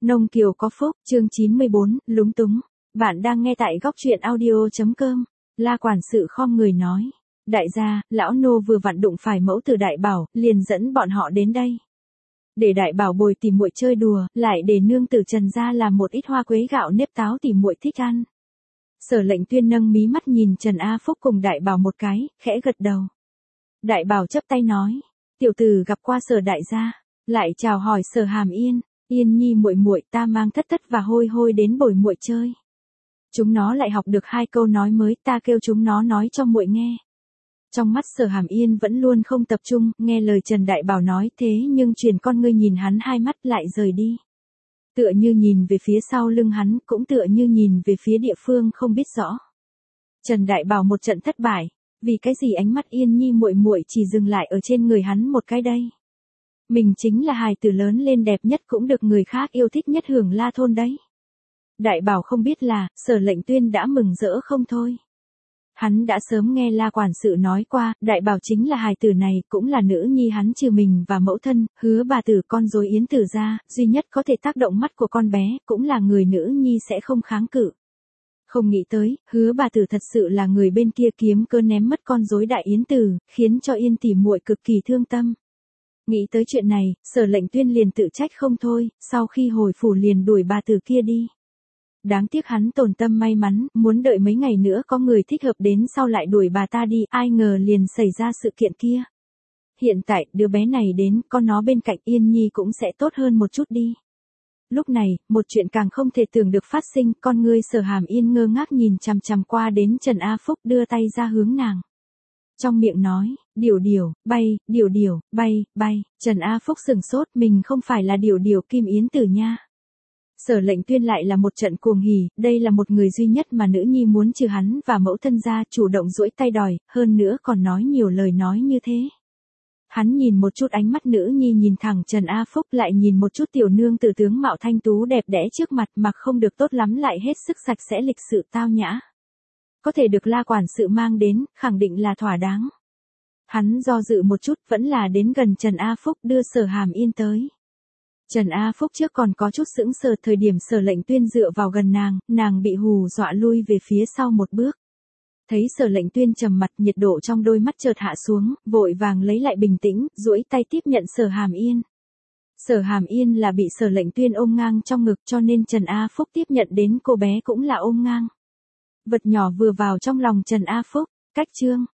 Nông Kiều có phúc, chương 94, lúng túng. Bạn đang nghe tại góc truyện audio.com. La quản sự khom người nói. Đại gia, lão nô vừa vặn đụng phải mẫu tử Đại Bảo, liền dẫn bọn họ đến đây. Để Đại Bảo bồi tìm muội chơi đùa, lại để nương tử Trần gia làm một ít hoa quế gạo nếp táo tìm muội thích ăn. Sở Lệnh Tuyên nâng mí mắt nhìn Trần A Phúc cùng Đại Bảo một cái, khẽ gật đầu. Đại Bảo chắp tay nói. Tiểu tử gặp qua Sở đại gia, lại chào hỏi Sở Hàm Yên. Yên nhi muội muội, ta mang Thất Thất và Hôi Hôi đến bồi muội chơi. Chúng nó lại học được 2 câu nói mới, ta kêu chúng nó nói cho muội nghe. Trong mắt Sở Hàm Yên vẫn luôn không tập trung, nghe lời Trần Đại Bảo nói thế nhưng truyền con ngươi nhìn hắn 2 mắt lại rời đi. Tựa như nhìn về phía sau lưng hắn, cũng tựa như nhìn về phía địa phương không biết rõ. Trần Đại Bảo một trận thất bại, vì cái gì ánh mắt Yên nhi muội muội chỉ dừng lại ở trên người hắn một cái đây. Mình chính là hài tử lớn lên đẹp nhất cũng được người khác yêu thích nhất Hưởng La thôn đấy. Đại Bảo không biết là, Sở Lệnh Tuyên đã mừng rỡ không thôi. Hắn đã sớm nghe La quản sự nói qua, Đại Bảo chính là hài tử này, cũng là nữ nhi hắn trừ mình và mẫu thân, Hứa bà tử con rối Yến Tử gia, duy nhất có thể tác động mắt của con bé, cũng là người nữ nhi sẽ không kháng cự. Không nghĩ tới, Hứa bà tử thật sự là người bên kia kiếm cớ ném mất con rối Đại Yến Tử, khiến cho Yên tỷ muội cực kỳ thương tâm. Nghĩ tới chuyện này, Sở Lệnh Tuyên liền tự trách không thôi, sau khi hồi phủ liền đuổi bà tử kia đi. Đáng tiếc hắn tổn tâm may mắn, muốn đợi mấy ngày nữa có người thích hợp đến sau lại đuổi bà ta đi, ai ngờ liền xảy ra sự kiện kia. Hiện tại, đứa bé này đến, con nó bên cạnh Yên Nhi cũng sẽ tốt hơn một chút đi. Lúc này, một chuyện càng không thể tưởng được phát sinh, con ngươi Sở Hàm Yên ngơ ngác nhìn chằm chằm qua đến Trần A Phúc đưa tay ra hướng nàng. Trong miệng nói, điểu điểu, bay, bay, Trần A Phúc sừng sốt, mình không phải là điểu Kim Yến Tử nha. Sở Lệnh Tuyên lại là một trận cuồng hỉ, đây là một người duy nhất mà nữ nhi muốn trừ hắn và mẫu thân ra, chủ động duỗi tay đòi, hơn nữa còn nói nhiều lời nói như thế. Hắn nhìn một chút ánh mắt nữ nhi nhìn thẳng Trần A Phúc, lại nhìn một chút tiểu nương tử tướng mạo thanh tú đẹp đẽ trước mặt, mặc không được tốt lắm lại hết sức sạch sẽ lịch sự tao nhã. Có thể được La quản sự mang đến, khẳng định là thỏa đáng. Hắn do dự một chút, vẫn là đến gần Trần A Phúc đưa Sở Hàm Yên tới. Trần A Phúc trước còn có chút sững sờ, thời điểm Sở Lệnh Tuyên dựa vào gần nàng bị hù dọa lui về phía sau một bước. Thấy Sở Lệnh Tuyên trầm mặt, nhiệt độ trong đôi mắt chợt hạ xuống, vội vàng lấy lại bình tĩnh, duỗi tay tiếp nhận Sở Hàm Yên. Sở Hàm Yên là bị Sở Lệnh Tuyên ôm ngang trong ngực, cho nên Trần A Phúc tiếp nhận đến cô bé cũng là ôm ngang. Vật nhỏ vừa vào trong lòng Trần A Phúc, cách chương.